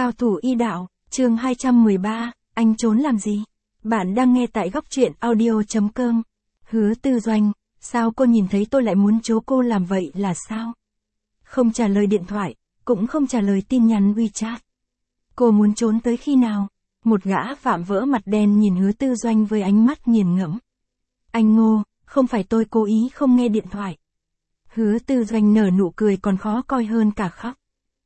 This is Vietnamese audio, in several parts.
Cao thủ y đạo, chương 213, anh trốn làm gì? Bạn đang nghe tại góc truyện audio.com. Hứa Tư Doanh, sao cô nhìn thấy tôi lại muốn chố cô làm vậy là sao? Không trả lời điện thoại, cũng không trả lời tin nhắn WeChat. Cô muốn trốn tới khi nào? Một gã phạm vỡ mặt đen nhìn Hứa Tư Doanh với ánh mắt nghiền ngẫm. Anh Ngô, không phải tôi cố ý không nghe điện thoại. Hứa Tư Doanh nở nụ cười còn khó coi hơn cả khóc.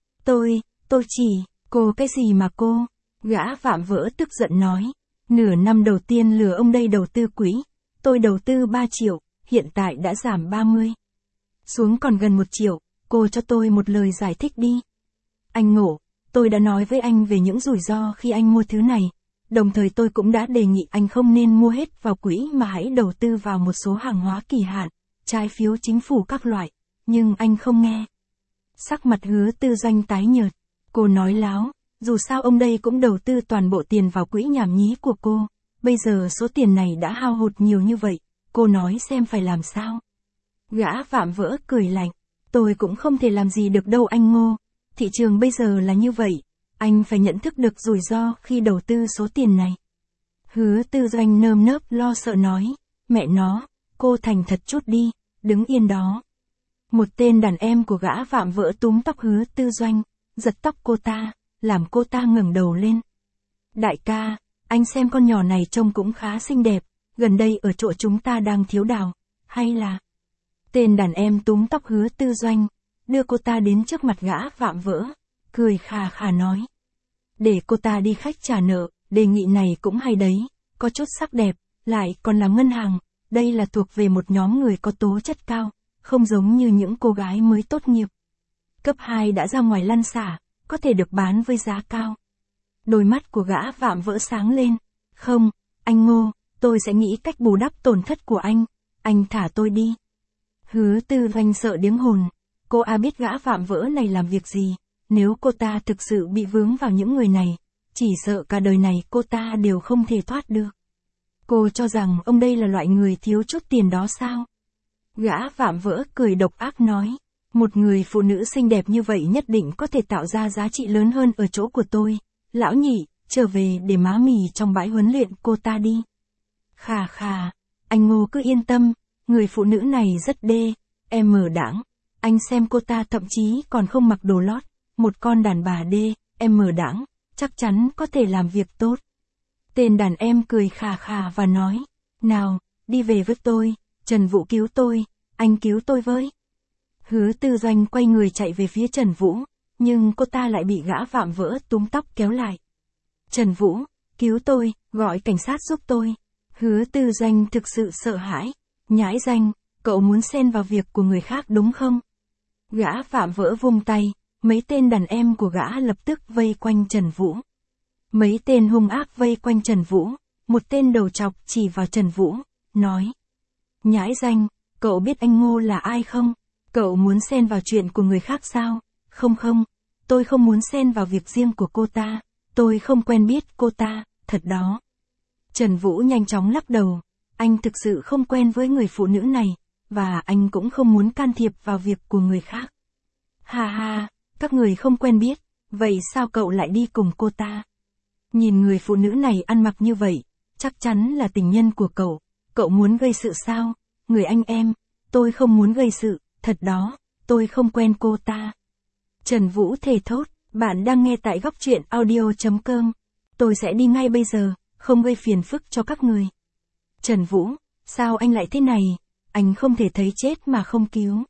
Tôi chỉ, cô cái gì mà cô? Gã phạm vỡ tức giận nói. Nửa năm đầu tiên lừa ông đây đầu tư quỹ. Tôi đầu tư 3 triệu, hiện tại đã giảm 30. Xuống còn gần 1 triệu, cô cho tôi một lời giải thích đi. Anh Ngộ, tôi đã nói với anh về những rủi ro khi anh mua thứ này. Đồng thời tôi cũng đã đề nghị anh không nên mua hết vào quỹ mà hãy đầu tư vào một số hàng hóa kỳ hạn, trái phiếu chính phủ các loại. Nhưng anh không nghe. Sắc mặt Hứa Tư Doanh tái nhợt. Cô nói láo, dù sao ông đây cũng đầu tư toàn bộ tiền vào quỹ nhảm nhí của cô. Bây giờ số tiền này đã hao hụt nhiều như vậy, cô nói xem phải làm sao. Gã phạm vỡ cười lạnh. Tôi cũng không thể làm gì được đâu anh Ngô. Thị trường bây giờ là như vậy, anh phải nhận thức được rủi ro khi đầu tư số tiền này. Hứa Tư Doanh nơm nớp lo sợ nói, mẹ nó, cô thành thật chút đi, đứng yên đó. Một tên đàn em của gã phạm vỡ túm tóc Hứa Tư Doanh, giật tóc cô ta, làm cô ta ngẩng đầu lên. Đại ca, anh xem con nhỏ này trông cũng khá xinh đẹp, gần đây ở chỗ chúng ta đang thiếu đào, hay là... Tên đàn em túm tóc Hứa Tư Doanh, đưa cô ta đến trước mặt gã phạm vỡ, cười khà khà nói. Để cô ta đi khách trả nợ, đề nghị này cũng hay đấy, có chút sắc đẹp, lại còn làm ngân hàng, đây là thuộc về một nhóm người có tố chất cao, không giống như những cô gái mới tốt nghiệp. Cấp 2 đã ra ngoài lăn xả, có thể được bán với giá cao. Đôi mắt của gã phạm vỡ sáng lên. Không, anh Ngô, tôi sẽ nghĩ cách bù đắp tổn thất của anh thả tôi đi. Hứa Tư Doanh sợ điếng hồn. Cô biết gã phạm vỡ này làm việc gì, nếu cô ta thực sự bị vướng vào những người này, chỉ sợ cả đời này cô ta đều không thể thoát được. Cô cho rằng ông đây là loại người thiếu chút tiền đó sao? Gã phạm vỡ cười độc ác nói. Một người phụ nữ xinh đẹp như vậy nhất định có thể tạo ra giá trị lớn hơn ở chỗ của tôi. Lão nhị, trở về để má mì trong bãi huấn luyện cô ta đi. Khà khà, anh Ngô cứ yên tâm, người phụ nữ này rất đê, em mở đãng. Anh xem cô ta thậm chí còn không mặc đồ lót, một con đàn bà đê, em mở đãng, chắc chắn có thể làm việc tốt. Tên đàn em cười khà khà và nói, nào, đi về với tôi, Trần Vũ cứu tôi, anh cứu tôi với. Hứa Tư Doanh quay người chạy về phía Trần Vũ, nhưng cô ta lại bị gã phạm vỡ túm tóc kéo lại. Trần Vũ, cứu tôi, gọi cảnh sát giúp tôi. Hứa Tư Doanh thực sự sợ hãi. Nhãi danh, cậu muốn xen vào việc của người khác đúng không? Gã phạm vỡ vung tay, mấy tên đàn em của gã lập tức vây quanh Trần Vũ. Mấy tên hung ác vây quanh Trần Vũ, một tên đầu chọc chỉ vào Trần Vũ, nói. Nhãi danh, cậu biết anh Ngô là ai không? Cậu muốn xen vào chuyện của người khác sao? Không, tôi không muốn xen vào việc riêng của cô ta, tôi không quen biết cô ta, thật đó. Trần Vũ nhanh chóng lắc đầu, anh thực sự không quen với người phụ nữ này, và anh cũng không muốn can thiệp vào việc của người khác. Ha ha, các người không quen biết, vậy sao cậu lại đi cùng cô ta? Nhìn người phụ nữ này ăn mặc như vậy, chắc chắn là tình nhân của cậu muốn gây sự sao? Người anh em, tôi không muốn gây sự. Thật đó, tôi không quen cô ta. Trần Vũ thề thốt, bạn đang nghe tại góc truyện audio.com. Tôi sẽ đi ngay bây giờ, không gây phiền phức cho các người. Trần Vũ, sao anh lại thế này? Anh không thể thấy chết mà không cứu.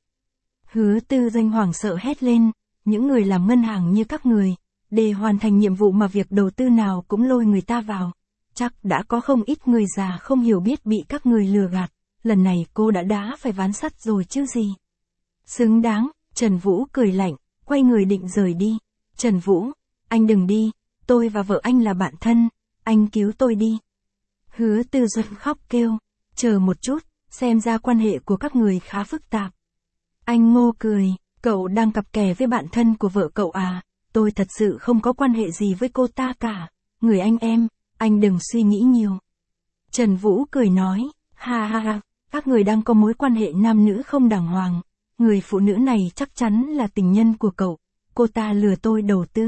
Hứa Tư Doanh hoảng sợ hét lên, những người làm ngân hàng như các người, để hoàn thành nhiệm vụ mà việc đầu tư nào cũng lôi người ta vào. Chắc đã có không ít người già không hiểu biết bị các người lừa gạt, lần này cô đã đá phải ván sắt rồi chứ gì. Xứng đáng, Trần Vũ cười lạnh, quay người định rời đi. Trần Vũ, anh đừng đi, tôi và vợ anh là bạn thân, anh cứu tôi đi. Hứa Tư Doanh khóc kêu, chờ một chút, xem ra quan hệ của các người khá phức tạp. Anh Ngô cười, cậu đang cặp kè với bạn thân của vợ cậu à, tôi thật sự không có quan hệ gì với cô ta cả, người anh em, anh đừng suy nghĩ nhiều. Trần Vũ cười nói, ha ha ha, các người đang có mối quan hệ nam nữ không đàng hoàng. Người phụ nữ này chắc chắn là tình nhân của cậu, cô ta lừa tôi đầu tư,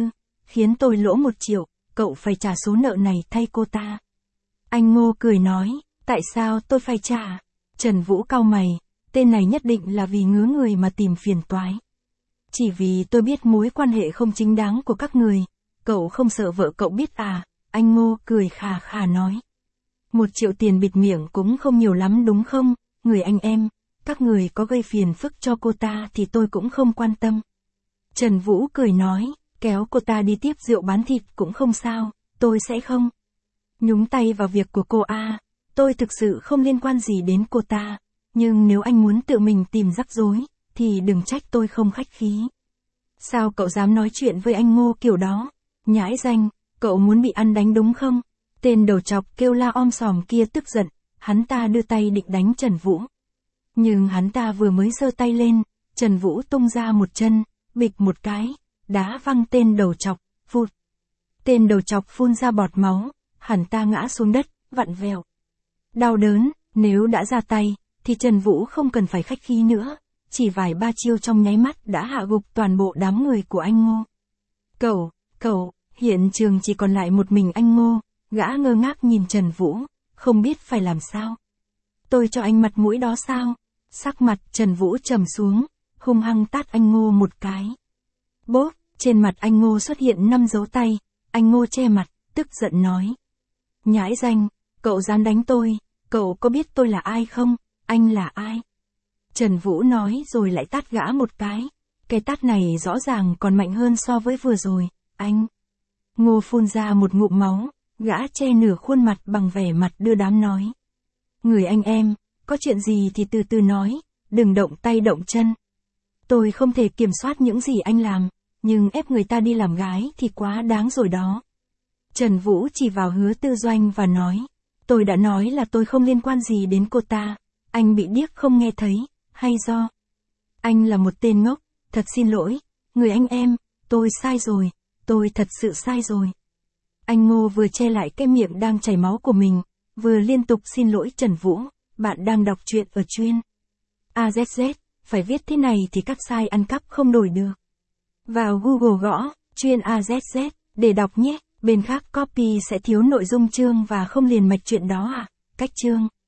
khiến tôi lỗ 1 triệu, cậu phải trả số nợ này thay cô ta. Anh Ngô cười nói, tại sao tôi phải trả? Trần Vũ cau mày, tên này nhất định là vì ngứa người mà tìm phiền toái. Chỉ vì tôi biết mối quan hệ không chính đáng của các người, cậu không sợ vợ cậu biết à? Anh Ngô cười khà khà nói. 1 triệu tiền bịt miệng cũng không nhiều lắm đúng không, người anh em, các người có gây phiền phức cho cô ta thì tôi cũng không quan tâm. Trần Vũ cười nói, kéo cô ta đi tiếp rượu bán thịt cũng không sao, tôi sẽ không nhúng tay vào việc của cô a. Tôi thực sự không liên quan gì đến cô ta, nhưng nếu anh muốn tự mình tìm rắc rối, thì đừng trách tôi không khách khí. Sao cậu dám nói chuyện với anh Ngô kiểu đó? Nhãi danh, cậu muốn bị ăn đánh đúng không? Tên đầu chọc kêu la om sòm kia tức giận, hắn ta đưa tay định đánh Trần Vũ. Nhưng hắn ta vừa mới giơ tay lên, Trần Vũ tung ra một chân, bịch một cái, đá văng tên đầu chọc, phụt. Tên đầu chọc phun ra bọt máu, hắn ta ngã xuống đất, vặn vẹo. Đau đớn, nếu đã ra tay, thì Trần Vũ không cần phải khách khí nữa, chỉ vài 3 chiêu trong nháy mắt đã hạ gục toàn bộ đám người của anh Ngô. Cậu, hiện trường chỉ còn lại một mình anh Ngô, gã ngơ ngác nhìn Trần Vũ, không biết phải làm sao. Tôi cho anh mặt mũi đó sao? Sắc mặt Trần Vũ trầm xuống, hung hăng tát anh Ngô một cái. Bốp, trên mặt anh Ngô xuất hiện 5 dấu tay, anh Ngô che mặt, tức giận nói. Nhãi danh, cậu dám đánh tôi, cậu có biết tôi là ai không? Anh là ai? Trần Vũ nói rồi lại tát gã một cái. Cái tát này rõ ràng còn mạnh hơn so với vừa rồi, anh. Ngô phun ra một ngụm máu, gã che nửa khuôn mặt bằng vẻ mặt đưa đám nói. Người anh em, có chuyện gì thì từ từ nói, đừng động tay động chân. Tôi không thể kiểm soát những gì anh làm, nhưng ép người ta đi làm gái thì quá đáng rồi đó. Trần Vũ chỉ vào Hứa Tư Doanh và nói. Tôi đã nói là tôi không liên quan gì đến cô ta, anh bị điếc không nghe thấy, hay do anh là một tên ngốc, thật xin lỗi, người anh em, tôi sai rồi, tôi thật sự sai rồi. Anh Ngô vừa che lại cái miệng đang chảy máu của mình, vừa liên tục xin lỗi Trần Vũ, bạn đang đọc truyện ở chuyên AZZ, phải viết thế này thì các site ăn cắp không đổi được. Vào Google gõ, chuyên AZZ, để đọc nhé, bên khác copy sẽ thiếu nội dung chương và không liền mạch chuyện đó à, cách chương.